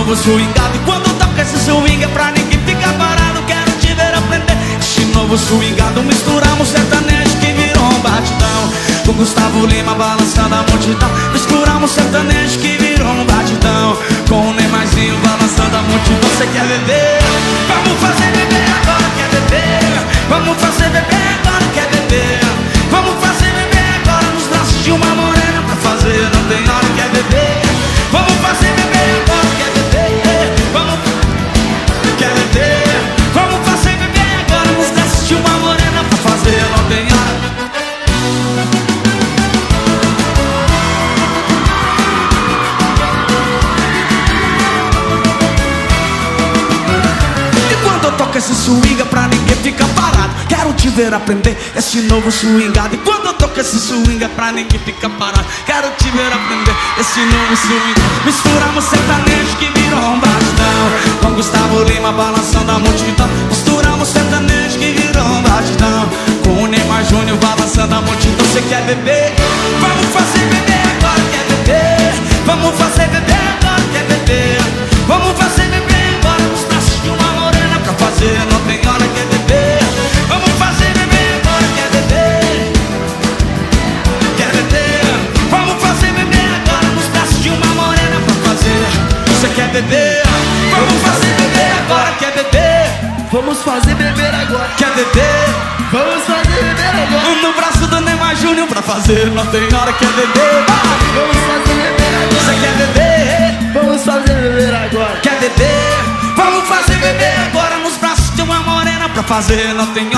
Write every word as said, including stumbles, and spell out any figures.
novo swingado. E quando toca esse swing é pra ninguém ficar parado. Quero te ver aprender esse novo swingado. Misturamos sertanejo que virou um batidão, com Gustavo Lima balançando a multidão. Misturamos sertanejo que virou um batidão, com o Neymarzinho balançando a multidão. Você quer beber? Vamos fazer beber agora, quer beber? Vamos fazer beber agora, quer beber? Vamos fazer beber agora nos braços de uma morena. Pra fazer não tem hora, quer beber? Vamos fazer beber agora, quer beber? Vamos, quer beber? Vamos fazer beber agora nos braços de uma morena. Pra fazer não tem hora. Toca esse swing pra ninguém ficar parado. Quero te ver aprender esse novo swingado. E quando eu toco esse swing é pra ninguém ficar parado. Quero te ver aprender esse novo swing. Misturamos sertanejo que virou um batidão, com Gustavo Lima balançando a multidão. Misturamos sertanejo que virou um batidão, com o Neymar Júnior balançando a multidão. Você quer beber? Vamos fazer beber agora, quer beber? Vamos fazer beber agora, quer beber? Vamos fazer beber agora nos braços de uma morena. Pra fazer não tem hora, quer beber? Vamos fazer beber agora, quer beber? Quer beber? Vamos fazer beber agora nos braços de uma morena. Pra fazer, você quer beber? Vamos fazer beber agora, quer beber? Vamos fazer beber agora, quer beber? Vamos fazer beber agora no braço do Neymar Júnior. Pra fazer não tem hora, quer beber? Vamos fazer beber agora. Você quer beber? Vamos fazer beber agora, quer beber? Vamos fazer beber agora nos braços de uma morena. Pra fazer não tem